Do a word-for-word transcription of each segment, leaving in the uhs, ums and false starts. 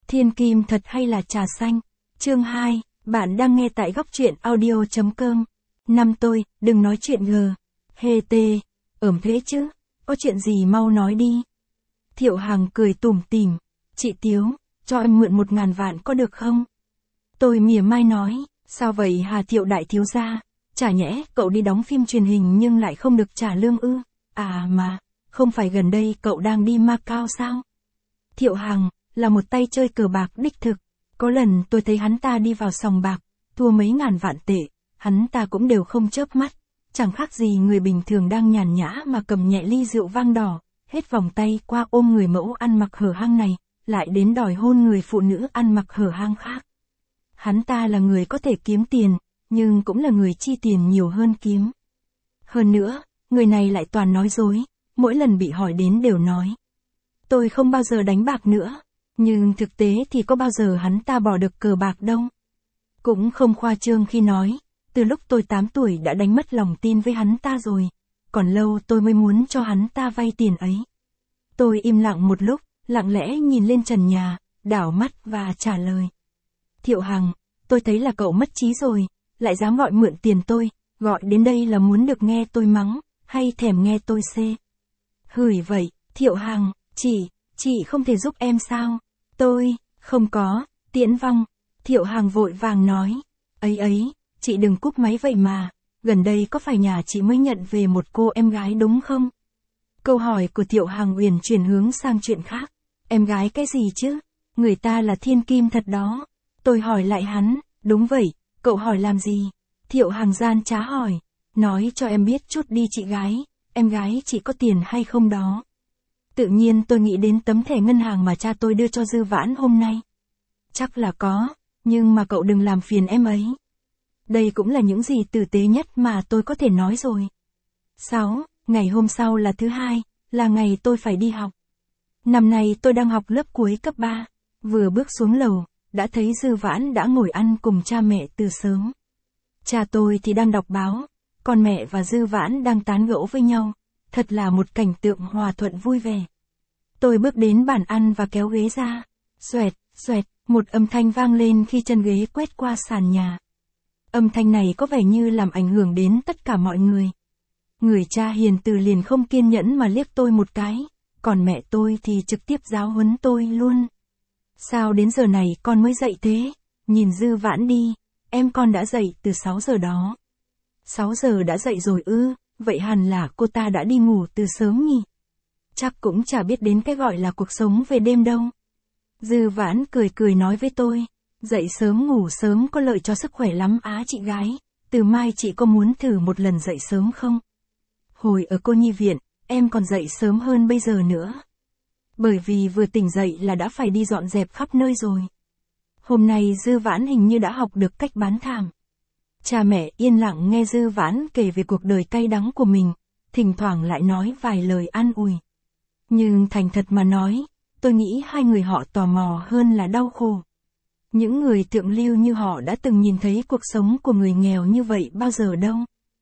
Thiên kim thật hay là trà xanh? Chương hai, bạn đang nghe tại góc truyện audio.com. Năm tôi, đừng nói chuyện gờ. Hê tê, ẩm thế chứ, có chuyện gì mau nói đi. Thiệu Hằng cười tủm tỉm, chị Tiếu, cho em mượn một ngàn vạn có được không? Tôi mỉa mai nói, sao vậy Hà Thiệu đại thiếu gia, chả nhẽ cậu đi đóng phim truyền hình nhưng lại không được trả lương ư? À mà, không phải gần đây cậu đang đi Macau sao? Thiệu Hằng là một tay chơi cờ bạc đích thực, có lần tôi thấy hắn ta đi vào sòng bạc, thua mấy ngàn vạn tệ, hắn ta cũng đều không chớp mắt, chẳng khác gì người bình thường đang nhàn nhã mà cầm nhẹ ly rượu vang đỏ, hết vòng tay qua ôm người mẫu ăn mặc hở hang này, lại đến đòi hôn người phụ nữ ăn mặc hở hang khác. Hắn ta là người có thể kiếm tiền, nhưng cũng là người chi tiền nhiều hơn kiếm. Hơn nữa, người này lại toàn nói dối, mỗi lần bị hỏi đến đều nói. Tôi không bao giờ đánh bạc nữa, nhưng thực tế thì có bao giờ hắn ta bỏ được cờ bạc đâu. Cũng không khoa trương khi nói, từ lúc tôi tám tuổi đã đánh mất lòng tin với hắn ta rồi, còn lâu tôi mới muốn cho hắn ta vay tiền ấy. Tôi im lặng một lúc, lặng lẽ nhìn lên trần nhà, đảo mắt và trả lời. Thiệu Hằng, tôi thấy là cậu mất trí rồi, lại dám gọi mượn tiền tôi, gọi đến đây là muốn được nghe tôi mắng, hay thèm nghe tôi xê. Hửi vậy, Thiệu Hằng, chị, chị không thể giúp em sao? Tôi, không có, Tiễn Vong. Thiệu Hằng vội vàng nói, ấy ấy, chị đừng cúp máy vậy mà, gần đây có phải nhà chị mới nhận về một cô em gái đúng không? Câu hỏi của Thiệu Hằng uyển chuyển hướng sang chuyện khác. Em gái cái gì chứ? Người ta là thiên kim thật đó. Tôi hỏi lại hắn, đúng vậy, cậu hỏi làm gì? Thiệu Hằng gian trá hỏi, nói cho em biết chút đi chị gái, em gái chị có tiền hay không đó? Tự nhiên tôi nghĩ đến tấm thẻ ngân hàng mà cha tôi đưa cho Dư Vãn hôm nay. Chắc là có, nhưng mà cậu đừng làm phiền em ấy. Đây cũng là những gì tử tế nhất mà tôi có thể nói rồi. sáu. Ngày hôm sau là thứ hai, là ngày tôi phải đi học. Năm nay tôi đang học lớp cuối cấp ba, vừa bước xuống lầu, đã thấy Dư Vãn đã ngồi ăn cùng cha mẹ từ sớm. Cha tôi thì đang đọc báo, còn mẹ và Dư Vãn đang tán gẫu với nhau, thật là một cảnh tượng hòa thuận vui vẻ. Tôi bước đến bàn ăn và kéo ghế ra, xoẹt, xoẹt, một âm thanh vang lên khi chân ghế quét qua sàn nhà. Âm thanh này có vẻ như làm ảnh hưởng đến tất cả mọi người. Người cha hiền từ liền không kiên nhẫn mà liếc tôi một cái, còn mẹ tôi thì trực tiếp giáo huấn tôi luôn. Sao đến giờ này con mới dậy thế? Nhìn Dư Vãn đi, em con đã dậy từ sáu giờ đó. sáu giờ đã dậy rồi ư, vậy hẳn là cô ta đã đi ngủ từ sớm nhỉ? Chắc cũng chả biết đến cái gọi là cuộc sống về đêm đâu. Dư Vãn cười cười nói với tôi, dậy sớm ngủ sớm có lợi cho sức khỏe lắm á chị gái, từ mai chị có muốn thử một lần dậy sớm không? Hồi ở cô nhi viện, em còn dậy sớm hơn bây giờ nữa. Bởi vì vừa tỉnh dậy là đã phải đi dọn dẹp khắp nơi rồi. Hôm nay Dư Vãn hình như đã học được cách bán thảm. Cha mẹ yên lặng nghe Dư Vãn kể về cuộc đời cay đắng của mình, thỉnh thoảng lại nói vài lời an ủi. Nhưng thành thật mà nói, tôi nghĩ hai người họ tò mò hơn là đau khổ. Những người thượng lưu như họ đã từng nhìn thấy cuộc sống của người nghèo như vậy bao giờ đâu.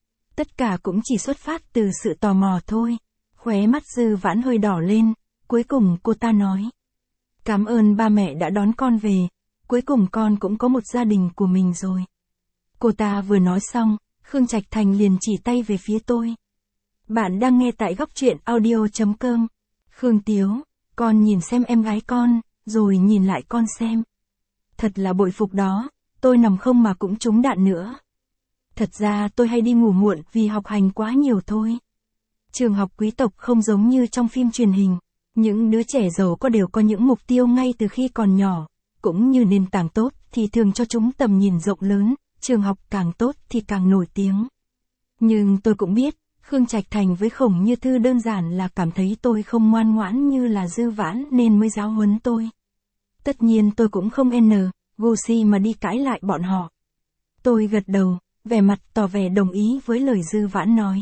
Tất cả cũng chỉ xuất phát từ sự tò mò thôi. Khóe mắt Dư Vãn hơi đỏ lên, cuối cùng cô ta nói. Cảm ơn ba mẹ đã đón con về, cuối cùng con cũng có một gia đình của mình rồi. Cô ta vừa nói xong, Khương Trạch Thành liền chỉ tay về phía tôi. Bạn đang nghe tại góc truyện audio.com. Khương Tiếu, con nhìn xem em gái con, rồi nhìn lại con xem. Thật là bội phục đó, tôi nằm không mà cũng trúng đạn nữa. Thật ra tôi hay đi ngủ muộn vì học hành quá nhiều thôi. Trường học quý tộc không giống như trong phim truyền hình. Những đứa trẻ giàu có đều có những mục tiêu ngay từ khi còn nhỏ. Cũng như nền tảng tốt thì thường cho chúng tầm nhìn rộng lớn, trường học càng tốt thì càng nổi tiếng. Nhưng tôi cũng biết, Khương Trạch Thành với Khổng Như Thư đơn giản là cảm thấy tôi không ngoan ngoãn như là Dư Vãn nên mới giáo huấn tôi. Tất nhiên tôi cũng không n, vô si mà đi cãi lại bọn họ. Tôi gật đầu, vẻ mặt tỏ vẻ đồng ý với lời Dư Vãn nói.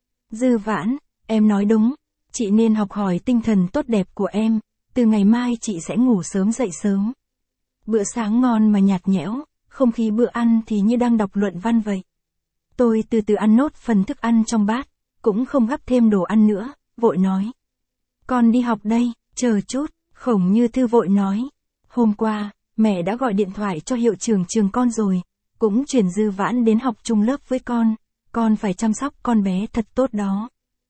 Dư Vãn, em nói đúng, chị nên học hỏi tinh thần tốt đẹp của em, từ ngày mai chị sẽ ngủ sớm dậy sớm. Bữa sáng ngon mà nhạt nhẽo, không khí bữa ăn thì như đang đọc luận văn vậy. Tôi từ từ ăn nốt phần thức ăn trong bát, cũng không gắp thêm đồ ăn nữa, vội nói. Con đi học đây, chờ chút, Khổng Như Thư vội nói. Hôm qua, mẹ đã gọi điện thoại cho hiệu trưởng trường con rồi, cũng chuyển Dư Vãn đến học chung lớp với con, con phải chăm sóc con bé thật tốt đó.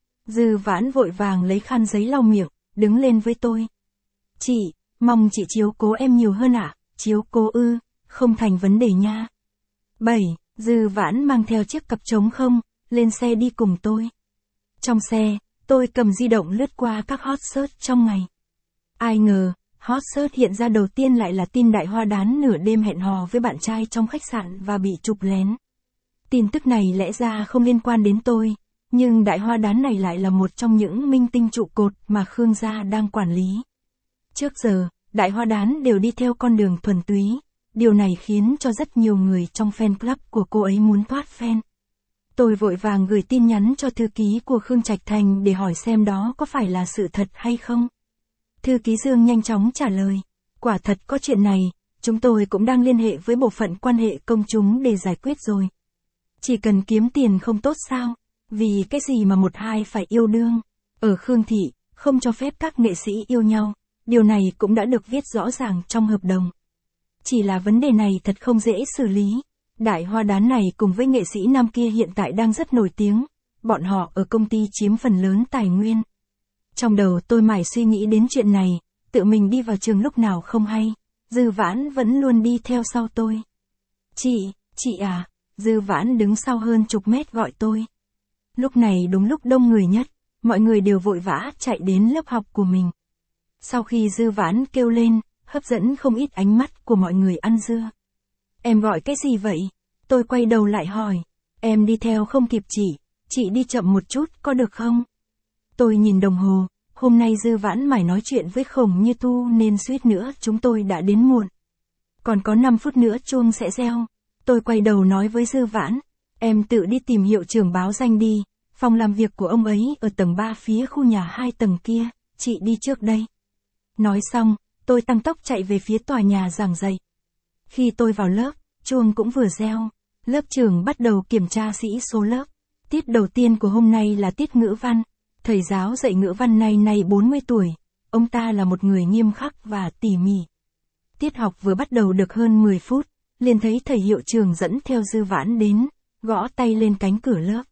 Dư Vãn vội vàng lấy khăn giấy lau miệng, đứng lên với tôi. Chị, mong chị chiếu cố em nhiều hơn ạ, à? Chiếu cố ư, không thành vấn đề nha. bảy. Dư Vãn mang theo chiếc cặp trống không, lên xe đi cùng tôi. Trong xe, tôi cầm di động lướt qua các hot search trong ngày. Ai ngờ, hot search hiện ra đầu tiên lại là tin Đại Hoa Đán nửa đêm hẹn hò với bạn trai trong khách sạn và bị chụp lén. Tin tức này lẽ ra không liên quan đến tôi, nhưng Đại Hoa Đán này lại là một trong những minh tinh trụ cột mà Khương gia đang quản lý. Trước giờ, Đại Hoa Đán đều đi theo con đường thuần túy, điều này khiến cho rất nhiều người trong fan club của cô ấy muốn thoát fan. Tôi vội vàng gửi tin nhắn cho thư ký của Khương Trạch Thành để hỏi xem đó có phải là sự thật hay không. Thư ký Dương nhanh chóng trả lời, quả thật có chuyện này, chúng tôi cũng đang liên hệ với bộ phận quan hệ công chúng để giải quyết rồi. Chỉ cần kiếm tiền không tốt sao, vì cái gì mà một hai phải yêu đương. Ở Khương Thị, không cho phép các nghệ sĩ yêu nhau, điều này cũng đã được viết rõ ràng trong hợp đồng. Chỉ là vấn đề này thật không dễ xử lý. Đại Hoa Đán này cùng với nghệ sĩ nam kia hiện tại đang rất nổi tiếng, bọn họ ở công ty chiếm phần lớn tài nguyên. Trong đầu tôi mải suy nghĩ đến chuyện này, tự mình đi vào trường lúc nào không hay, Dư Vãn vẫn luôn đi theo sau tôi. Chị, chị à, Dư Vãn đứng sau hơn chục mét gọi tôi. Lúc này đúng lúc đông người nhất, mọi người đều vội vã chạy đến lớp học của mình. Sau khi Dư Vãn kêu lên, hấp dẫn không ít ánh mắt của mọi người ăn dưa. Em gọi cái gì vậy? Tôi quay đầu lại hỏi. Em đi theo không kịp chị, chị đi chậm một chút có được không? Tôi nhìn đồng hồ, hôm nay Dư Vãn mải nói chuyện với Khổng Như Tu nên suýt nữa chúng tôi đã đến muộn. Còn có năm phút nữa chuông sẽ reo. Tôi quay đầu nói với Dư Vãn, em tự đi tìm hiệu trưởng báo danh đi, phòng làm việc của ông ấy ở tầng ba phía khu nhà hai tầng kia, chị đi trước đây. Nói xong, tôi tăng tốc chạy về phía tòa nhà giảng dạy. Khi tôi vào lớp, chuông cũng vừa reo, lớp trưởng bắt đầu kiểm tra sĩ số lớp. Tiết đầu tiên của hôm nay là tiết ngữ văn. Thầy giáo dạy ngữ văn này nay bốn mươi tuổi, ông ta là một người nghiêm khắc và tỉ mỉ. Tiết học vừa bắt đầu được hơn mười phút, liền thấy thầy hiệu trưởng dẫn theo Dư Vãn đến, gõ tay lên cánh cửa lớp.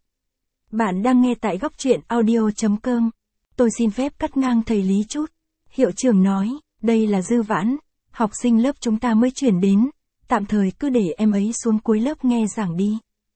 Bạn đang nghe tại góc truyện audio chấm com. Tôi xin phép cắt ngang thầy Lý chút. Hiệu trưởng nói, đây là Dư Vãn, học sinh lớp chúng ta mới chuyển đến, tạm thời cứ để em ấy xuống cuối lớp nghe giảng đi.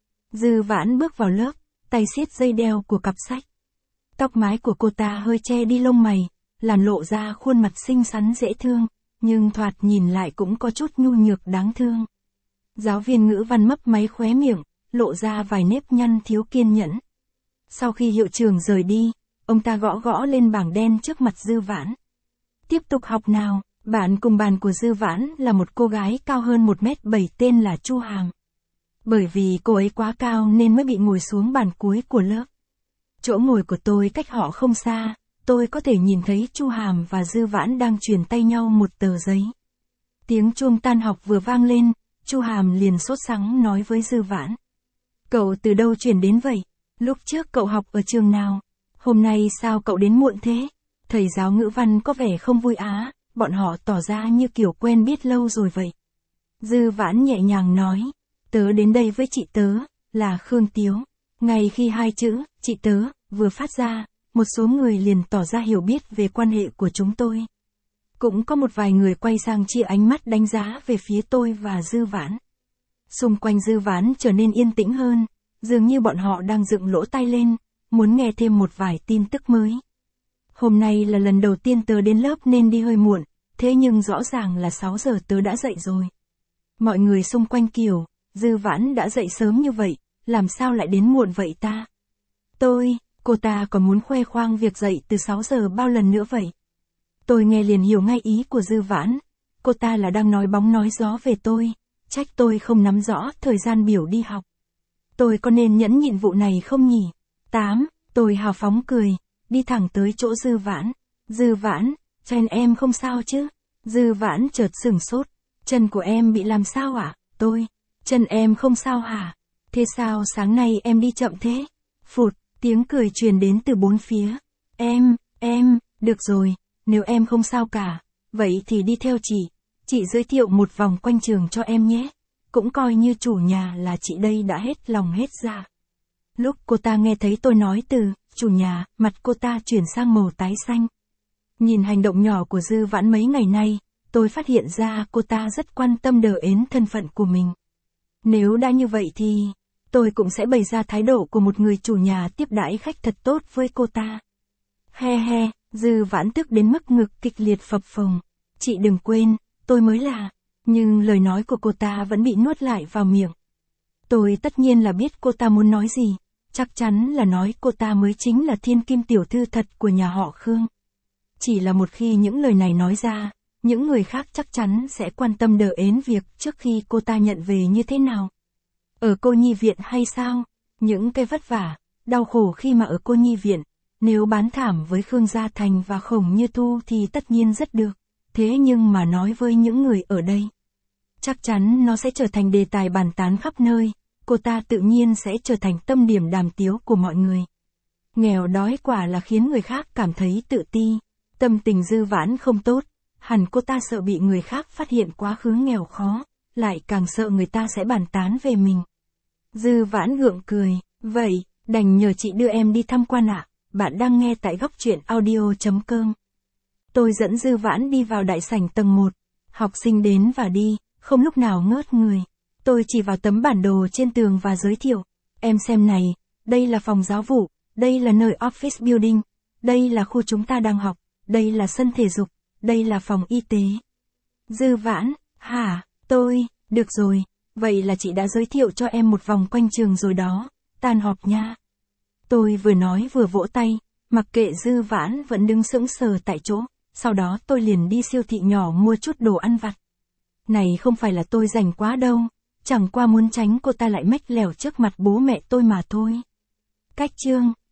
Dư Vãn bước vào lớp, tay siết dây đeo của cặp sách. Tóc mái của cô ta hơi che đi lông mày, làm lộ ra khuôn mặt xinh xắn dễ thương, nhưng thoạt nhìn lại cũng có chút nhu nhược đáng thương. Giáo viên ngữ văn mấp máy khóe miệng, lộ ra vài nếp nhăn thiếu kiên nhẫn. Sau khi hiệu trưởng rời đi, ông ta gõ gõ lên bảng đen trước mặt Dư Vãn. Tiếp tục học nào, bạn cùng bàn của Dư Vãn là một cô gái cao hơn một mét bảy tên là Chu Hàm. Bởi vì cô ấy quá cao nên mới bị ngồi xuống bàn cuối của lớp. Chỗ ngồi của tôi cách họ không xa, tôi có thể nhìn thấy Chu Hàm và Dư Vãn đang truyền tay nhau một tờ giấy. Tiếng chuông tan học vừa vang lên, Chu Hàm liền sốt sắng nói với Dư Vãn. Cậu từ đâu chuyển đến vậy? Lúc trước cậu học ở trường nào? Hôm nay sao cậu đến muộn thế? Thầy giáo ngữ văn có vẻ không vui á, bọn họ tỏ ra như kiểu quen biết lâu rồi vậy. Dư Vãn nhẹ nhàng nói, tớ đến đây với chị tớ, là Khương Tiếu. Ngay khi hai chữ, chị tớ, vừa phát ra, một số người liền tỏ ra hiểu biết về quan hệ của chúng tôi. Cũng có một vài người quay sang chia ánh mắt đánh giá về phía tôi và Dư Vãn. Xung quanh Dư Vãn trở nên yên tĩnh hơn, dường như bọn họ đang dựng lỗ tai lên, muốn nghe thêm một vài tin tức mới. Hôm nay là lần đầu tiên tớ đến lớp nên đi hơi muộn, thế nhưng rõ ràng là sáu giờ tớ đã dậy rồi. Mọi người xung quanh kiểu, Dư Vãn đã dậy sớm như vậy, làm sao lại đến muộn vậy ta? Tôi, cô ta còn muốn khoe khoang việc dậy từ sáu giờ bao lần nữa vậy? Tôi nghe liền hiểu ngay ý của Dư Vãn, cô ta là đang nói bóng nói gió về tôi, trách tôi không nắm rõ thời gian biểu đi học. Tôi có nên nhẫn nhịn vụ này không nhỉ? tám. Tôi hào phóng cười, đi thẳng tới chỗ Dư Vãn. Dư Vãn, chân em không sao chứ? Dư Vãn chợt sửng sốt, chân của em bị làm sao ạ? À? Tôi, chân em không sao hả? Thế sao sáng nay em đi chậm thế? Phụt, tiếng cười truyền đến từ bốn phía. Em, em, được rồi, nếu em không sao cả, vậy thì đi theo chị. Chị giới thiệu một vòng quanh trường cho em nhé. Cũng coi như chủ nhà là chị đây đã hết lòng hết dạ. Lúc cô ta nghe thấy tôi nói từ chủ nhà, mặt cô ta chuyển sang màu tái xanh. Nhìn hành động nhỏ của Dư Vãn mấy ngày nay, tôi phát hiện ra cô ta rất quan tâm đờ ến thân phận của mình. Nếu đã như vậy thì, tôi cũng sẽ bày ra thái độ của một người chủ nhà tiếp đãi khách thật tốt với cô ta. He he, Dư Vãn tức đến mức ngực kịch liệt phập phồng. Chị đừng quên, tôi mới là... Nhưng lời nói của cô ta vẫn bị nuốt lại vào miệng. Tôi tất nhiên là biết cô ta muốn nói gì. Chắc chắn là nói cô ta mới chính là thiên kim tiểu thư thật của nhà họ Khương. Chỉ là một khi những lời này nói ra, những người khác chắc chắn sẽ quan tâm đờ ến việc trước khi cô ta nhận về như thế nào. Ở cô nhi viện hay sao? Những cái vất vả, đau khổ khi mà ở cô nhi viện, nếu bán thảm với Khương Gia Thành và Khổng Như Thu thì tất nhiên rất được. Thế nhưng mà nói với những người ở đây, chắc chắn nó sẽ trở thành đề tài bàn tán khắp nơi, cô ta tự nhiên sẽ trở thành tâm điểm đàm tiếu của mọi người. Nghèo đói quả là khiến người khác cảm thấy tự ti, tâm tình Dư Vãn không tốt, hẳn cô ta sợ bị người khác phát hiện quá khứ nghèo khó, lại càng sợ người ta sẽ bàn tán về mình. Dư Vãn gượng cười, vậy, đành nhờ chị đưa em đi tham quan ạ, bạn đang nghe tại góc truyện audio chấm com. Tôi dẫn Dư Vãn đi vào đại sảnh tầng một, học sinh đến và đi, không lúc nào ngớt người. Tôi chỉ vào tấm bản đồ trên tường và giới thiệu, em xem này, đây là phòng giáo vụ, đây là nơi office building, đây là khu chúng ta đang học, đây là sân thể dục, đây là phòng y tế. Dư Vãn, hả, tôi, được rồi, vậy là chị đã giới thiệu cho em một vòng quanh trường rồi đó, tan họp nha. Tôi vừa nói vừa vỗ tay, mặc kệ Dư Vãn vẫn đứng sững sờ tại chỗ, sau đó tôi liền đi siêu thị nhỏ mua chút đồ ăn vặt. Này không phải là tôi rảnh quá đâu, chẳng qua muốn tránh cô ta lại mách lèo trước mặt bố mẹ tôi mà thôi. Cách chương